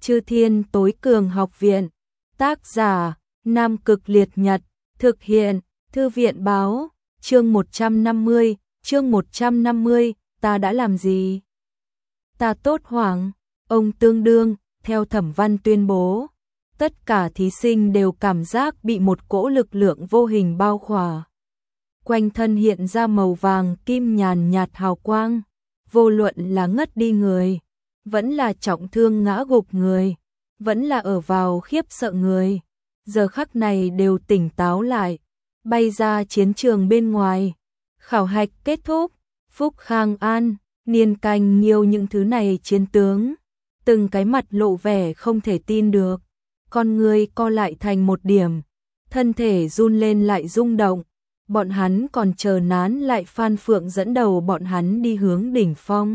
Chư Thiên Tối Cường Học Viện. Tác giả: Nam Cực Liệt Nhật. Thực hiện: Thư viện báo. Chương 150, ta đã làm gì? Ta tốt hoảng. Ông tương đương, theo Thẩm Văn tuyên bố. Tất cả thí sinh đều cảm giác bị một cỗ lực lượng vô hình bao khỏa. Quanh thân hiện ra màu vàng kim nhàn nhạt hào quang. Vô luận là ngất đi người, vẫn là trọng thương ngã gục người, vẫn là ở vào khiếp sợ người, giờ khắc này đều tỉnh táo lại, bay ra chiến trường bên ngoài. Khảo hạch kết thúc, Phúc Khang An, Niên Canh Nghiêu những thứ này chiến tướng, từng cái mặt lộ vẻ không thể tin được, con người co lại thành một điểm, thân thể run lên lại rung động. Bọn hắn còn chờ nán lại Phan Phượng dẫn đầu bọn hắn đi hướng đỉnh phong.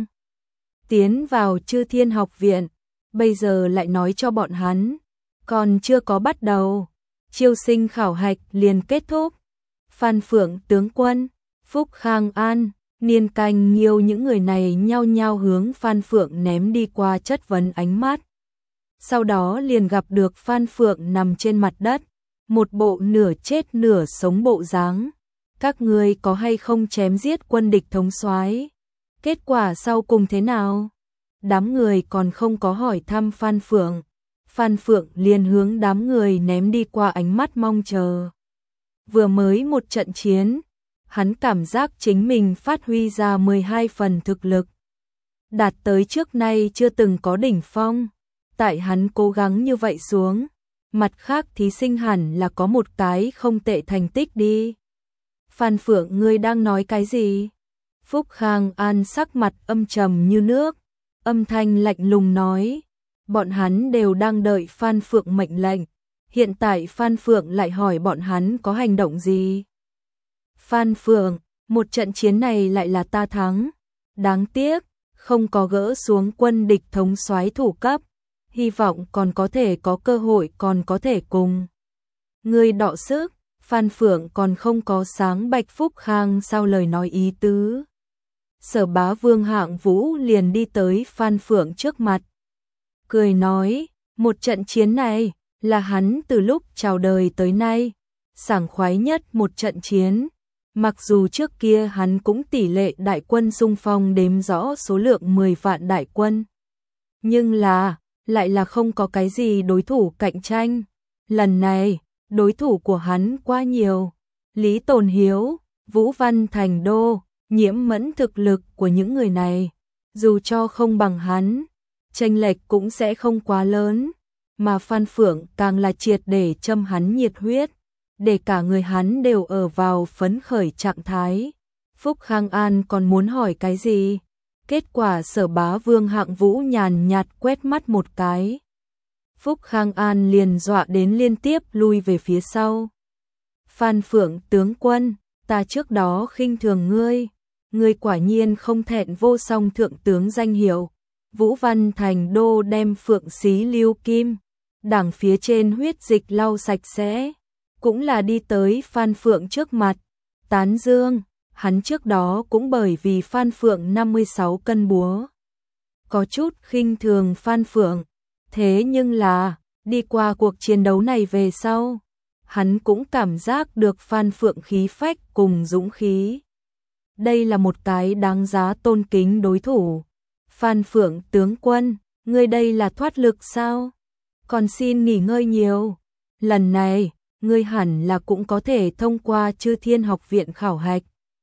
Tiến vào Chư Thiên Học Viện, bây giờ lại nói cho bọn hắn, còn chưa có bắt đầu, chiêu sinh khảo hạch liền kết thúc. Phan Phượng tướng quân, Phúc Khang An, Niên Canh Nghiêu những người này nhao nhao hướng Phan Phượng ném đi qua chất vấn ánh mắt. Sau đó liền gặp được Phan Phượng nằm trên mặt đất, một bộ nửa chết nửa sống bộ dáng. Các ngươi có hay không chém giết quân địch thống soái? Kết quả sau cùng thế nào? Đám người còn không có hỏi thăm Phan Phượng. Phan Phượng liền hướng đám người ném đi qua ánh mắt mong chờ. Vừa mới một trận chiến, hắn cảm giác chính mình phát huy ra 12 phần thực lực. Đạt tới trước nay chưa từng có đỉnh phong. Tại hắn cố gắng như vậy xuống, mặt khác thí sinh hẳn là có một cái không tệ thành tích đi. Phan Phượng, ngươi đang nói cái gì? Phúc Khang An sắc mặt âm trầm như nước, âm thanh lạnh lùng nói, bọn hắn đều đang đợi Phan Phượng mệnh lệnh, hiện tại Phan Phượng lại hỏi bọn hắn có hành động gì? Phan Phượng, một trận chiến này lại là ta thắng, đáng tiếc, không có gỡ xuống quân địch thống soái thủ cấp, hy vọng còn có thể có cơ hội còn có thể cùng ngươi đọ sức. Phan Phượng còn không có sáng bạch Phúc Khang sau lời nói ý tứ. Sở Bá Vương Hạng Vũ liền đi tới Phan Phượng trước mặt. Cười nói, một trận chiến này là hắn từ lúc chào đời tới nay, sảng khoái nhất một trận chiến. Mặc dù trước kia hắn cũng tỷ lệ đại quân xung phong đếm rõ số lượng 10 vạn đại quân. Nhưng lại là không có cái gì đối thủ cạnh tranh. Lần này, đối thủ của hắn quá nhiều, Lý Tồn Hiếu, Vũ Văn Thành Đô, Nhiễm Mẫn thực lực của những người này, dù cho không bằng hắn, chênh lệch cũng sẽ không quá lớn, mà Phan Phượng càng là triệt để châm hắn nhiệt huyết, để cả người hắn đều ở vào phấn khởi trạng thái. Phúc Khang An còn muốn hỏi cái gì? Kết quả Sở Bá Vương Hạng Vũ nhàn nhạt quét mắt một cái. Phúc Khang An liền dọa đến liên tiếp lui về phía sau. Phan Phượng tướng quân, ta trước đó khinh thường ngươi quả nhiên không thẹn vô song thượng tướng danh hiệu. Vũ Văn Thành Đô đem Phượng xí lưu kim, đằng phía trên huyết dịch lau sạch sẽ, cũng là đi tới Phan Phượng trước mặt, tán dương, hắn trước đó cũng bởi vì Phan Phượng 56 cân búa, có chút khinh thường Phan Phượng. Thế nhưng là, đi qua cuộc chiến đấu này về sau, hắn cũng cảm giác được Phan Phượng khí phách cùng dũng khí. Đây là một cái đáng giá tôn kính đối thủ. Phan Phượng tướng quân, ngươi đây là thoát lực sao? Còn xin nghỉ ngơi nhiều. Lần này, ngươi hẳn là cũng có thể thông qua Chư Thiên Học Viện khảo hạch.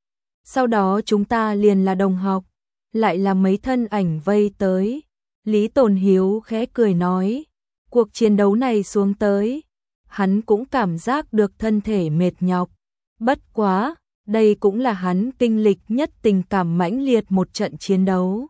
Sau đó chúng ta liền là đồng học, lại là mấy thân ảnh vây tới. Lý Tồn Hiếu khẽ cười nói, cuộc chiến đấu này xuống tới, hắn cũng cảm giác được thân thể mệt nhọc. Bất quá, đây cũng là hắn kinh lịch nhất tình cảm mãnh liệt một trận chiến đấu.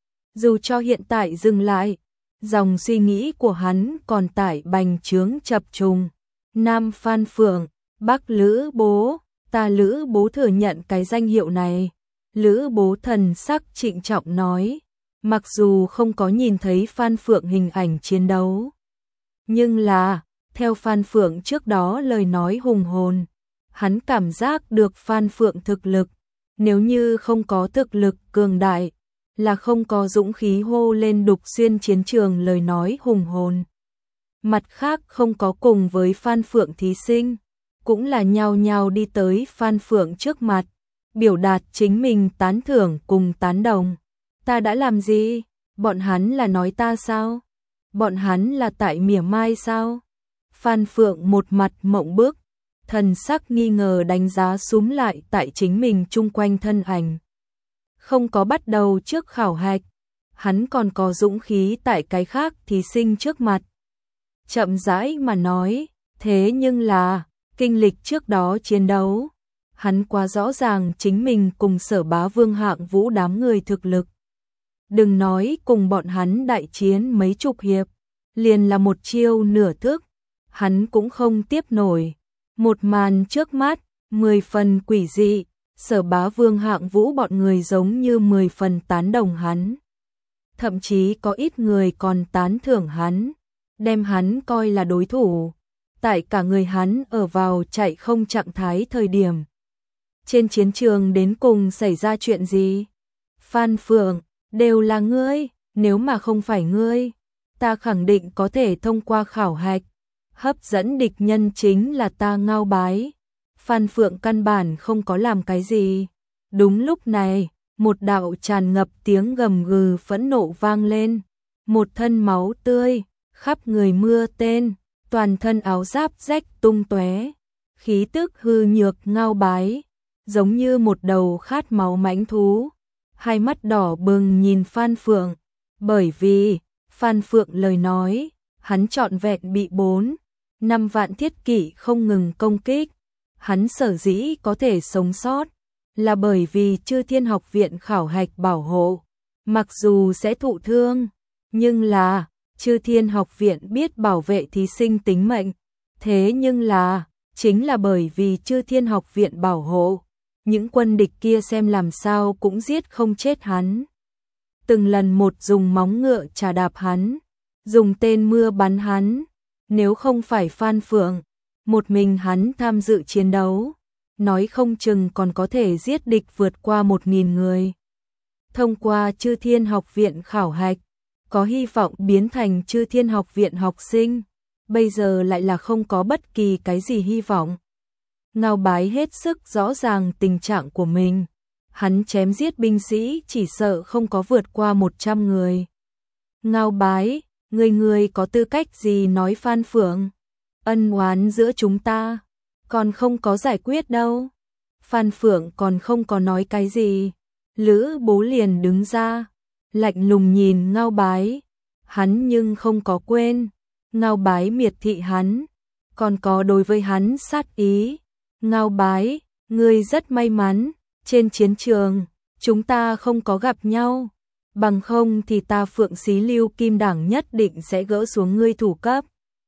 Dù cho hiện tại dừng lại, dòng suy nghĩ của hắn còn tại bành trướng chập trùng. Nam Phan Phượng, Bắc Lữ Bố, ta Lữ Bố thừa nhận cái danh hiệu này. Lữ Bố thần sắc trịnh trọng nói. Mặc dù không có nhìn thấy Phan Phượng hình ảnh chiến đấu, nhưng là, theo Phan Phượng trước đó lời nói hùng hồn, hắn cảm giác được Phan Phượng thực lực, nếu như không có thực lực cường đại, là không có dũng khí hô lên Đục Xuyên chiến trường lời nói hùng hồn. Mặt khác không có cùng với Phan Phượng thí sinh, cũng là nhao nhao đi tới Phan Phượng trước mặt, biểu đạt chính mình tán thưởng cùng tán đồng. Ta đã làm gì? Bọn hắn là nói ta sao? Bọn hắn là tại mỉa mai sao? Phan Phượng một mặt mộng bức, thần sắc nghi ngờ đánh giá súm lại tại chính mình chung quanh thân ảnh. Không có bắt đầu trước khảo hạch, hắn còn có dũng khí tại cái khác thí sinh trước mặt. Chậm rãi mà nói, thế nhưng là, kinh lịch trước đó chiến đấu, hắn quá rõ ràng chính mình cùng Sở Bá Vương Hạng Vũ đám người thực lực. Đừng nói cùng bọn hắn đại chiến mấy chục hiệp, liền là một chiêu nửa thức, hắn cũng không tiếp nổi. Một màn trước mắt, 10 phần quỷ dị, Sở Bá Vương Hạng Vũ bọn người giống như 10 phần tán đồng hắn. Thậm chí có ít người còn tán thưởng hắn, đem hắn coi là đối thủ. Tại cả người hắn ở vào chạy không trạng thái thời điểm. Trên chiến trường đến cùng xảy ra chuyện gì? Phan Phượng, đều là ngươi, nếu mà không phải ngươi, ta khẳng định có thể thông qua khảo hạch. Hấp dẫn địch nhân chính là ta Ngao Bái. Phan Phượng căn bản không có làm cái gì. Đúng lúc này, một đạo tràn ngập tiếng gầm gừ phẫn nộ vang lên. Một thân máu tươi, khắp người mưa tên, toàn thân áo giáp rách tung tóe, khí tức hư nhược Ngao Bái, giống như một đầu khát máu mãnh thú. Hai mắt đỏ bừng nhìn Phan Phượng, bởi vì Phan Phượng lời nói, hắn trọn vẹn bị 4-5 vạn thiết kỵ không ngừng công kích. Hắn sở dĩ có thể sống sót là bởi vì Chư Thiên Học Viện khảo hạch bảo hộ. Mặc dù sẽ thụ thương, nhưng là Chư Thiên Học Viện biết bảo vệ thí sinh tính mệnh. Thế nhưng là, chính là bởi vì Chư Thiên Học Viện bảo hộ, những quân địch kia xem làm sao cũng giết không chết hắn. Từng lần một dùng móng ngựa chà đạp hắn, dùng tên mưa bắn hắn. Nếu không phải Phan Phượng, một mình hắn tham dự chiến đấu, nói không chừng còn có thể giết địch vượt qua 1.000 người. Thông qua Chư Thiên Học Viện khảo hạch, có hy vọng biến thành Chư Thiên Học Viện học sinh, bây giờ lại là không có bất kỳ cái gì hy vọng. Ngao Bái hết sức rõ ràng tình trạng của mình, hắn chém giết binh sĩ chỉ sợ không có vượt qua 100 người. Ngao Bái, người có tư cách gì nói Phan Phượng? Ân oán giữa chúng ta còn không có giải quyết đâu. Phan Phượng còn không có nói cái gì, Lữ Bố liền đứng ra, lạnh lùng nhìn Ngao Bái. Hắn nhưng không có quên, Ngao Bái miệt thị hắn, còn có đối với hắn sát ý. Ngao Bái, ngươi rất may mắn, trên chiến trường, chúng ta không có gặp nhau. Bằng không thì ta Phượng Xí Lưu Kim Đảng nhất định sẽ gỡ xuống ngươi thủ cấp.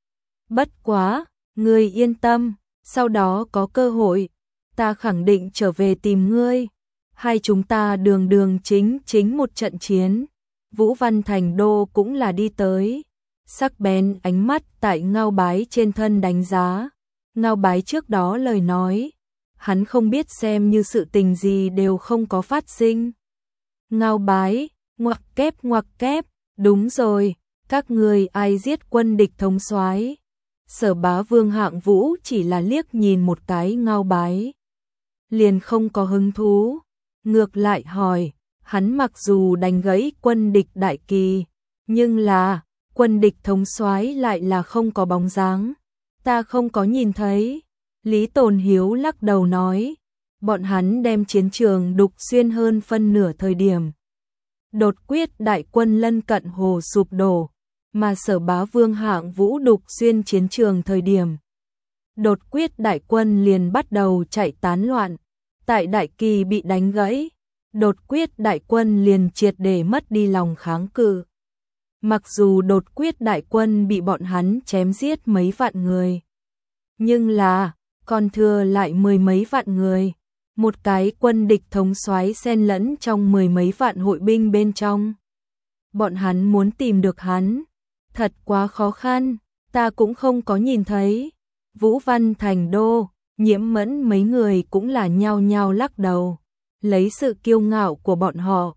Bất quá, ngươi yên tâm, sau đó có cơ hội, ta khẳng định trở về tìm ngươi. Hai chúng ta đường đường chính một trận chiến. Vũ Văn Thành Đô cũng là đi tới, sắc bén ánh mắt tại Ngao Bái trên thân đánh giá. Ngao Bái trước đó lời nói, hắn không biết xem như sự tình gì đều không có phát sinh. Ngao Bái, ngoặc kép, đúng rồi, các người ai giết quân địch thống soái? Sở Bá Vương Hạng Vũ chỉ là liếc nhìn một cái Ngao Bái, liền không có hứng thú, ngược lại hỏi, hắn mặc dù đánh gãy quân địch đại kỳ, nhưng là quân địch thống soái lại là không có bóng dáng, ta không có nhìn thấy. Lý Tồn Hiếu lắc đầu nói, bọn hắn đem chiến trường Đục Xuyên hơn phân nửa thời điểm. Đột quyết đại quân lân cận hồ sụp đổ, mà Sở Bá Vương Hạng Vũ Đục Xuyên chiến trường thời điểm. Đột quyết đại quân liền bắt đầu chạy tán loạn, tại đại kỳ bị đánh gãy, đột quyết đại quân liền triệt để mất đi lòng kháng cự. Mặc dù đột quyết đại quân bị bọn hắn chém giết mấy vạn người, nhưng là còn thừa lại 10 mấy vạn người. Một cái quân địch thống soái xen lẫn trong 10 mấy vạn hội binh bên trong. Bọn hắn muốn tìm được hắn, thật quá khó khăn, ta cũng không có nhìn thấy. Vũ Văn Thành Đô, Nhiễm Mẫn mấy người cũng là nhao nhao lắc đầu, lấy sự kiêu ngạo của bọn họ,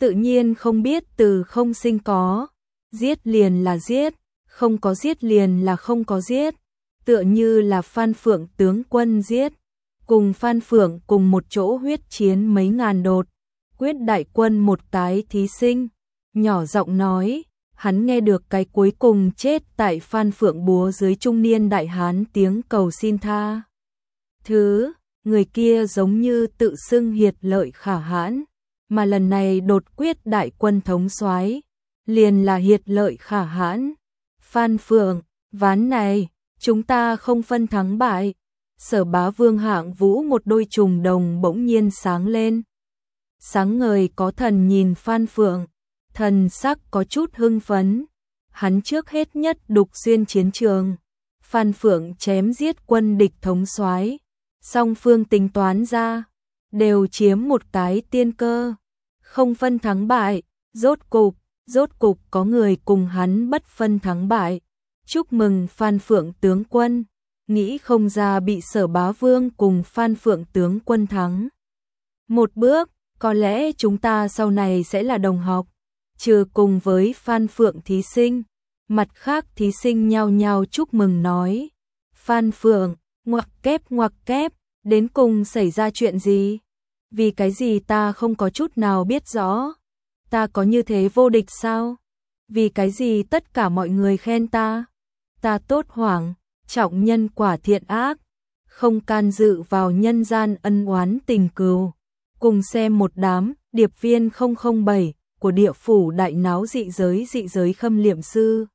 tự nhiên không biết từ không sinh có, giết liền là giết, không có giết liền là không có giết, tựa như là Phan Phượng tướng quân giết, cùng Phan Phượng cùng một chỗ huyết chiến mấy ngàn đột, quyết đại quân một cái thí sinh, nhỏ giọng nói, hắn nghe được cái cuối cùng chết tại Phan Phượng búa dưới trung niên đại hán tiếng cầu xin tha thứ, người kia giống như tự xưng hiệt lợi khả hãn, mà lần này đột quyết đại quân thống soái liền là hiệt lợi khả hãn. Phan Phượng, ván này, chúng ta không phân thắng bại. Sở Bá Vương Hạng Vũ một đôi trùng đồng bỗng nhiên sáng lên. Sáng ngời có thần nhìn Phan Phượng, thần sắc có chút hưng phấn. Hắn trước hết nhất đục xuyên chiến trường. Phan Phượng chém giết quân địch thống soái, song phương tính toán ra, đều chiếm một cái tiên cơ. Không phân thắng bại, rốt cục có người cùng hắn bất phân thắng bại. Chúc mừng Phan Phượng tướng quân, nghĩ không ra bị Sở Bá Vương cùng Phan Phượng tướng quân thắng. Một bước, có lẽ chúng ta sau này sẽ là đồng học, trừ cùng với Phan Phượng thí sinh. Mặt khác thí sinh nhao nhao chúc mừng nói. Phan Phượng, ngoặc kép, đến cùng xảy ra chuyện gì? Vì cái gì ta không có chút nào biết rõ? Ta có như thế vô địch sao? Vì cái gì tất cả mọi người khen ta? Ta tốt hoảng, trọng nhân quả thiện ác, không can dự vào nhân gian ân oán tình cừu. Cùng xem một đám điệp viên 007 của địa phủ đại náo dị giới khâm liệm sư.